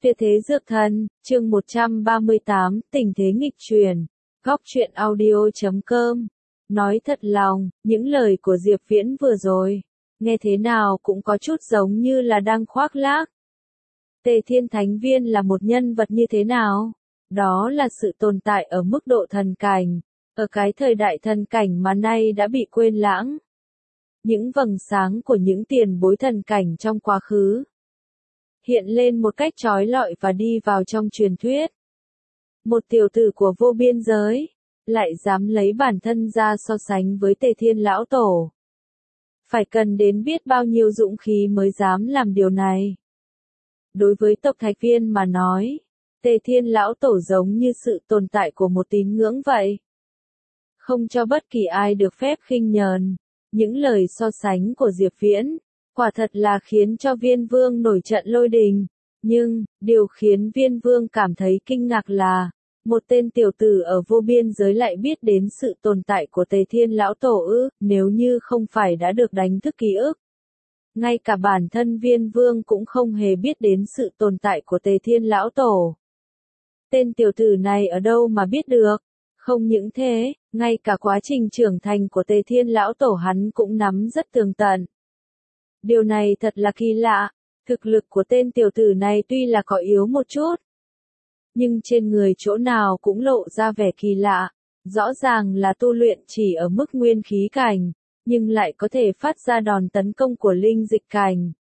Tuyệt thế dược thần, chương 138, tình thế nghịch chuyển. Góc truyện audio.com. Nói thật lòng, những lời của Diệp Viễn vừa rồi, nghe thế nào cũng có chút giống như là đang khoác lác. Tề Thiên Thánh Viên là một nhân vật như thế nào? Đó là sự tồn tại ở mức độ thần cảnh, ở cái thời đại thần cảnh mà nay đã bị quên lãng. Những vầng sáng của những tiền bối thần cảnh trong quá khứ hiện lên một cách chói lọi và đi vào trong truyền thuyết. Một tiểu tử của vô biên giới, lại dám lấy bản thân ra so sánh với Tề Thiên Lão Tổ. Phải cần đến biết bao nhiêu dũng khí mới dám làm điều này. Đối với tộc Thạch Viên mà nói, Tề Thiên Lão Tổ giống như sự tồn tại của một tín ngưỡng vậy. Không cho bất kỳ ai được phép khinh nhờn. Những lời so sánh của Diệp Viễn, quả thật là khiến cho Viên Vương nổi trận lôi đình. Nhưng, điều khiến Viên Vương cảm thấy kinh ngạc là, một tên tiểu tử ở vô biên giới lại biết đến sự tồn tại của Tề Thiên Lão Tổ ư, nếu như không phải đã được đánh thức ký ức. Ngay cả bản thân Viên Vương cũng không hề biết đến sự tồn tại của Tề Thiên Lão Tổ. Tên tiểu tử này ở đâu mà biết được? Không những thế, ngay cả quá trình trưởng thành của Tề Thiên Lão Tổ hắn cũng nắm rất tường tận. Điều này thật là kỳ lạ, thực lực của tên tiểu tử này tuy là có yếu một chút, nhưng trên người chỗ nào cũng lộ ra vẻ kỳ lạ, rõ ràng là tu luyện chỉ ở mức nguyên khí cảnh, nhưng lại có thể phát ra đòn tấn công của linh dịch cảnh.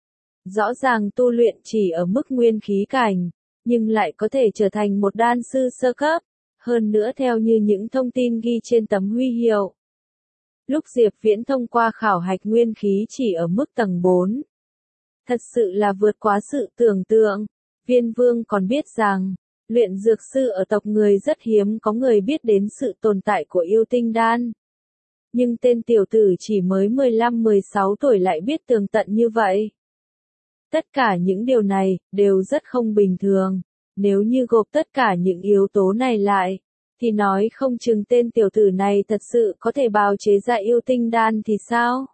Rõ ràng tu luyện chỉ ở mức nguyên khí cảnh, nhưng lại có thể trở thành một đan sư sơ cấp. Hơn nữa theo như những thông tin ghi trên tấm huy hiệu. Lúc Diệp Viễn thông qua khảo hạch nguyên khí chỉ ở mức tầng 4. Thật sự là vượt quá sự tưởng tượng. Viên Vương còn biết rằng, luyện dược sư ở tộc người rất hiếm có người biết đến sự tồn tại của yêu tinh đan. Nhưng tên tiểu tử chỉ mới 15-16 tuổi lại biết tường tận như vậy. Tất cả những điều này, đều rất không bình thường. Nếu như gộp tất cả những yếu tố này lại, thì nói không chừng tên tiểu tử này thật sự có thể bào chế ra yêu tinh đan thì sao?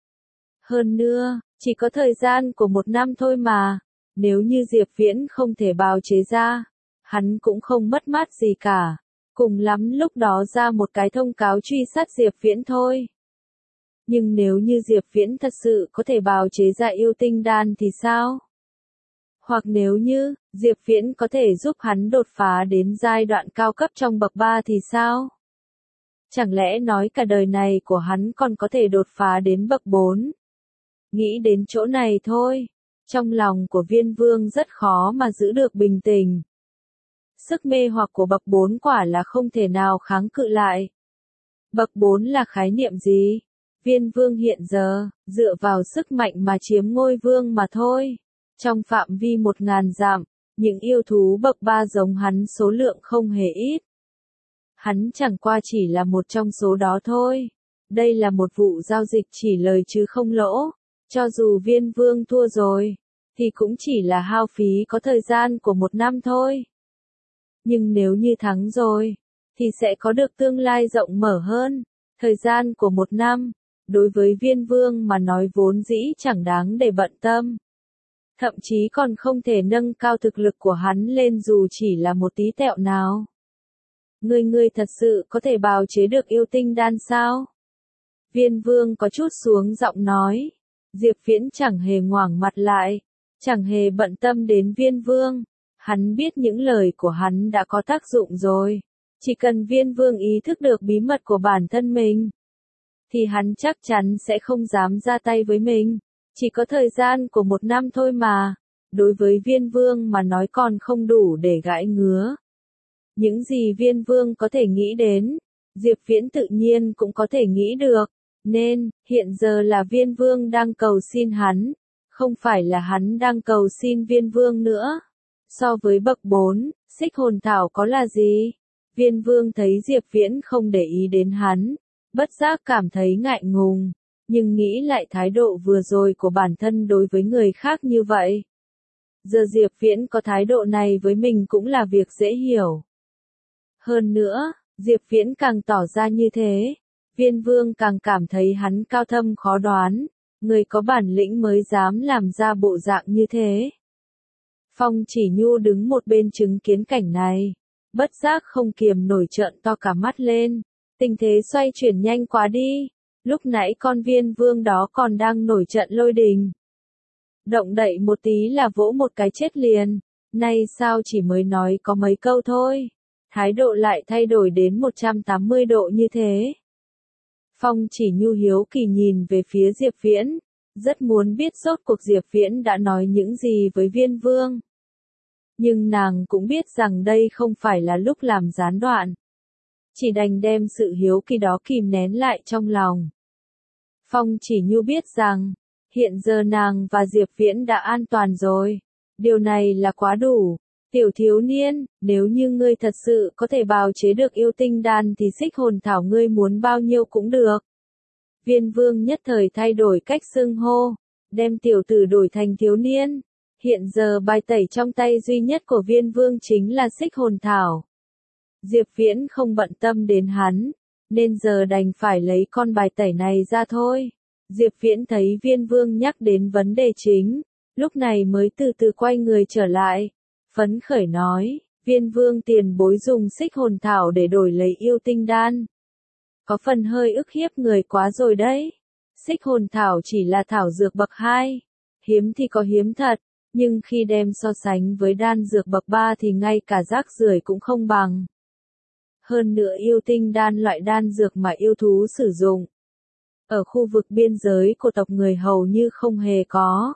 Hơn nữa, chỉ có thời gian của 1 năm thôi mà, nếu như Diệp Viễn không thể bào chế ra, hắn cũng không mất mát gì cả, cùng lắm lúc đó ra một cái thông cáo truy sát Diệp Viễn thôi. Nhưng nếu như Diệp Viễn thật sự có thể bào chế ra yêu tinh đan thì sao? Hoặc nếu như, Diệp Viễn có thể giúp hắn đột phá đến giai đoạn cao cấp trong bậc 3 thì sao? Chẳng lẽ nói cả đời này của hắn còn có thể đột phá đến bậc 4? Nghĩ đến chỗ này thôi, trong lòng của Viên Vương rất khó mà giữ được bình tĩnh. Sức mê hoặc của bậc 4 quả là không thể nào kháng cự lại. Bậc 4 là khái niệm gì? Viên Vương hiện giờ, dựa vào sức mạnh mà chiếm ngôi vương mà thôi. Trong phạm vi 1000 dặm, những yêu thú bậc 3 giống hắn số lượng không hề ít. Hắn chẳng qua chỉ là một trong số đó thôi. Đây là một vụ giao dịch chỉ lời chứ không lỗ. Cho dù Viên Vương thua rồi, thì cũng chỉ là hao phí có thời gian của 1 năm thôi. Nhưng nếu như thắng rồi, thì sẽ có được tương lai rộng mở hơn. Thời gian của 1 năm, đối với Viên Vương mà nói vốn dĩ chẳng đáng để bận tâm. Thậm chí còn không thể nâng cao thực lực của hắn lên dù chỉ là một tí tẹo nào. Ngươi thật sự có thể bào chế được yêu tinh đan sao? Viên Vương có chút xuống giọng nói. Diệp Viễn chẳng hề ngoảnh mặt lại, chẳng hề bận tâm đến Viên Vương. Hắn biết những lời của hắn đã có tác dụng rồi. Chỉ cần Viên Vương ý thức được bí mật của bản thân mình, thì hắn chắc chắn sẽ không dám ra tay với mình. Chỉ có thời gian của 1 năm thôi mà, đối với Viên Vương mà nói còn không đủ để gãi ngứa. Những gì Viên Vương có thể nghĩ đến, Diệp Viễn tự nhiên cũng có thể nghĩ được, nên, hiện giờ là Viên Vương đang cầu xin hắn, không phải là hắn đang cầu xin Viên Vương nữa. So với bậc 4, xích hồn thảo có là gì? Viên Vương thấy Diệp Viễn không để ý đến hắn, bất giác cảm thấy ngại ngùng. Nhưng nghĩ lại thái độ vừa rồi của bản thân đối với người khác như vậy. Giờ Diệp Viễn có thái độ này với mình cũng là việc dễ hiểu. Hơn nữa, Diệp Viễn càng tỏ ra như thế, Viên Vương càng cảm thấy hắn cao thâm khó đoán, người có bản lĩnh mới dám làm ra bộ dạng như thế. Phong Chỉ Nhu đứng một bên chứng kiến cảnh này, bất giác không kiềm nổi trợn to cả mắt lên, tình thế xoay chuyển nhanh quá đi, lúc nãy con Viên Vương đó còn đang nổi trận lôi đình. Động đậy một tí là vỗ một cái chết liền, nay sao chỉ mới nói có mấy câu thôi, thái độ lại thay đổi đến 180 độ như thế. Phong Chỉ Nhu hiếu kỳ nhìn về phía Diệp Viễn, rất muốn biết rốt cuộc Diệp Viễn đã nói những gì với Viên Vương. Nhưng nàng cũng biết rằng đây không phải là lúc làm gián đoạn. Chỉ đành đem sự hiếu kỳ đó kìm nén lại trong lòng. Phong Chỉ Nhu biết rằng, hiện giờ nàng và Diệp Viễn đã an toàn rồi. Điều này là quá đủ. Tiểu thiếu niên, nếu như ngươi thật sự có thể bào chế được yêu tinh đan thì xích hồn thảo ngươi muốn bao nhiêu cũng được. Viên Vương nhất thời thay đổi cách xưng hô, đem tiểu tử đổi thành thiếu niên. Hiện giờ bài tẩy trong tay duy nhất của Viên Vương chính là xích hồn thảo. Diệp Viễn không bận tâm đến hắn, nên giờ đành phải lấy con bài tẩy này ra thôi. Diệp Viễn thấy Viên Vương nhắc đến vấn đề chính, lúc này mới từ từ quay người trở lại, phấn khởi nói, Viên Vương tiền bối dùng xích hồn thảo để đổi lấy yêu tinh đan. Có phần hơi ức hiếp người quá rồi đấy. Xích hồn thảo chỉ là thảo dược bậc 2, hiếm thì có hiếm thật, nhưng khi đem so sánh với đan dược bậc 3 thì ngay cả rác rưởi cũng không bằng. Hơn nữa yêu tinh đan loại đan dược mà yêu thú sử dụng, ở khu vực biên giới của tộc người hầu như không hề có.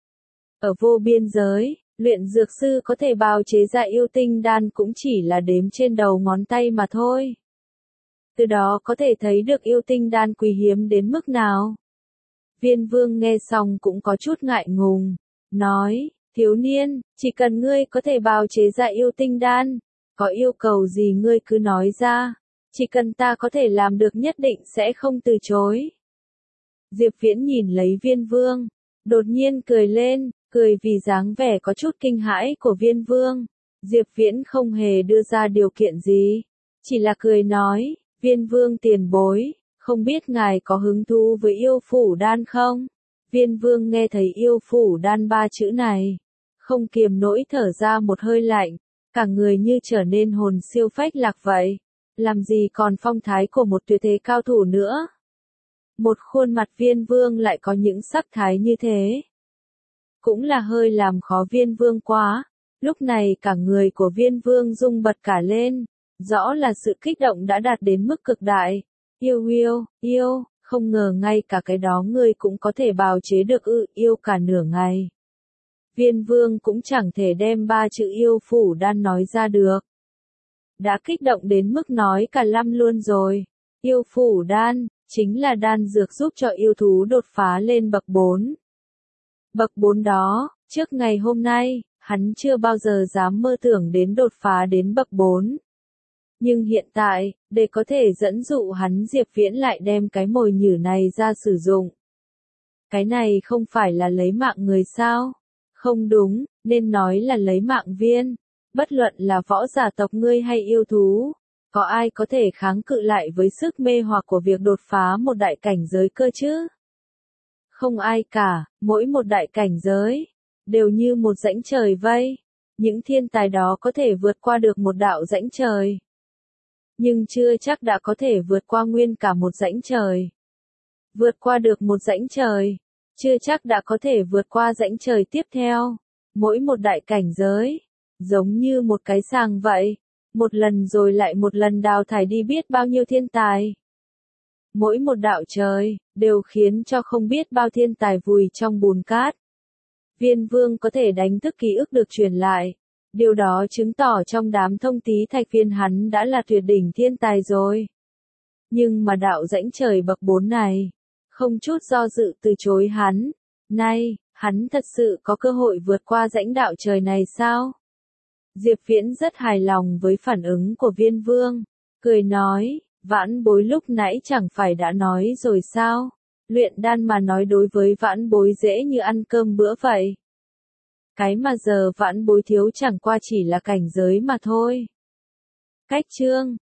Ở vô biên giới, luyện dược sư có thể bào chế ra yêu tinh đan cũng chỉ là đếm trên đầu ngón tay mà thôi. Từ đó có thể thấy được yêu tinh đan quý hiếm đến mức nào. Viên Vương nghe xong cũng có chút ngại ngùng, nói, thiếu niên, chỉ cần ngươi có thể bào chế ra yêu tinh đan, có yêu cầu gì ngươi cứ nói ra, chỉ cần ta có thể làm được nhất định sẽ không từ chối. Diệp Viễn nhìn lấy Viên Vương, đột nhiên cười lên, cười vì dáng vẻ có chút kinh hãi của Viên Vương. Diệp Viễn không hề đưa ra điều kiện gì, chỉ là cười nói, Viên Vương tiền bối, không biết ngài có hứng thú với yêu phủ đan không? Viên Vương nghe thấy yêu phủ đan 3 chữ này, không kiềm nổi thở ra một hơi lạnh, cả người như trở nên hồn siêu phách lạc vậy, làm gì còn phong thái của một tuyệt thế cao thủ nữa. Một khuôn mặt Viên Vương lại có những sắc thái như thế, cũng là hơi làm khó Viên Vương quá. Lúc này cả người của Viên Vương rung bật cả lên, rõ là sự kích động đã đạt đến mức cực đại. Yêu, không ngờ ngay cả cái đó ngươi cũng có thể bào chế được yêu cả nửa ngày. Viên Vương cũng chẳng thể đem 3 chữ yêu phủ đan nói ra được. Đã kích động đến mức nói cả lăm luôn rồi. Yêu phủ đan, chính là đan dược giúp cho yêu thú đột phá lên bậc 4. Bậc 4 đó, trước ngày hôm nay, hắn chưa bao giờ dám mơ tưởng đến đột phá đến bậc 4. Nhưng hiện tại, để có thể dẫn dụ hắn Diệp Viễn lại đem cái mồi nhử này ra sử dụng. Cái này không phải là lấy mạng người sao? Không đúng, nên nói là lấy mạng viên. Bất luận là võ giả tộc ngươi hay yêu thú, có ai có thể kháng cự lại với sức mê hoặc của việc đột phá một đại cảnh giới cơ chứ? Không ai cả, mỗi một đại cảnh giới, đều như một rãnh trời vây. Những thiên tài đó có thể vượt qua được một đạo rãnh trời, nhưng chưa chắc đã có thể vượt qua nguyên cả một rãnh trời. Vượt qua được một rãnh trời, chưa chắc đã có thể vượt qua rãnh trời tiếp theo. Mỗi một đại cảnh giới, giống như một cái sàng vậy, một lần rồi lại một lần đào thải đi biết bao nhiêu thiên tài. Mỗi một đạo trời, đều khiến cho không biết bao thiên tài vùi trong bùn cát. Viên Vương có thể đánh thức ký ức được truyền lại. Điều đó chứng tỏ trong đám thông tí thạch viên hắn đã là tuyệt đỉnh thiên tài rồi. Nhưng mà đạo rãnh trời bậc 4 này, không chút do dự từ chối hắn. Nay, hắn thật sự có cơ hội vượt qua rãnh đạo trời này sao? Diệp Viễn rất hài lòng với phản ứng của Viên Vương, cười nói, vãn bối lúc nãy chẳng phải đã nói rồi sao? Luyện đan mà nói đối với vãn bối dễ như ăn cơm bữa vậy. Cái mà giờ vãn bối thiếu chẳng qua chỉ là cảnh giới mà thôi. Cách chương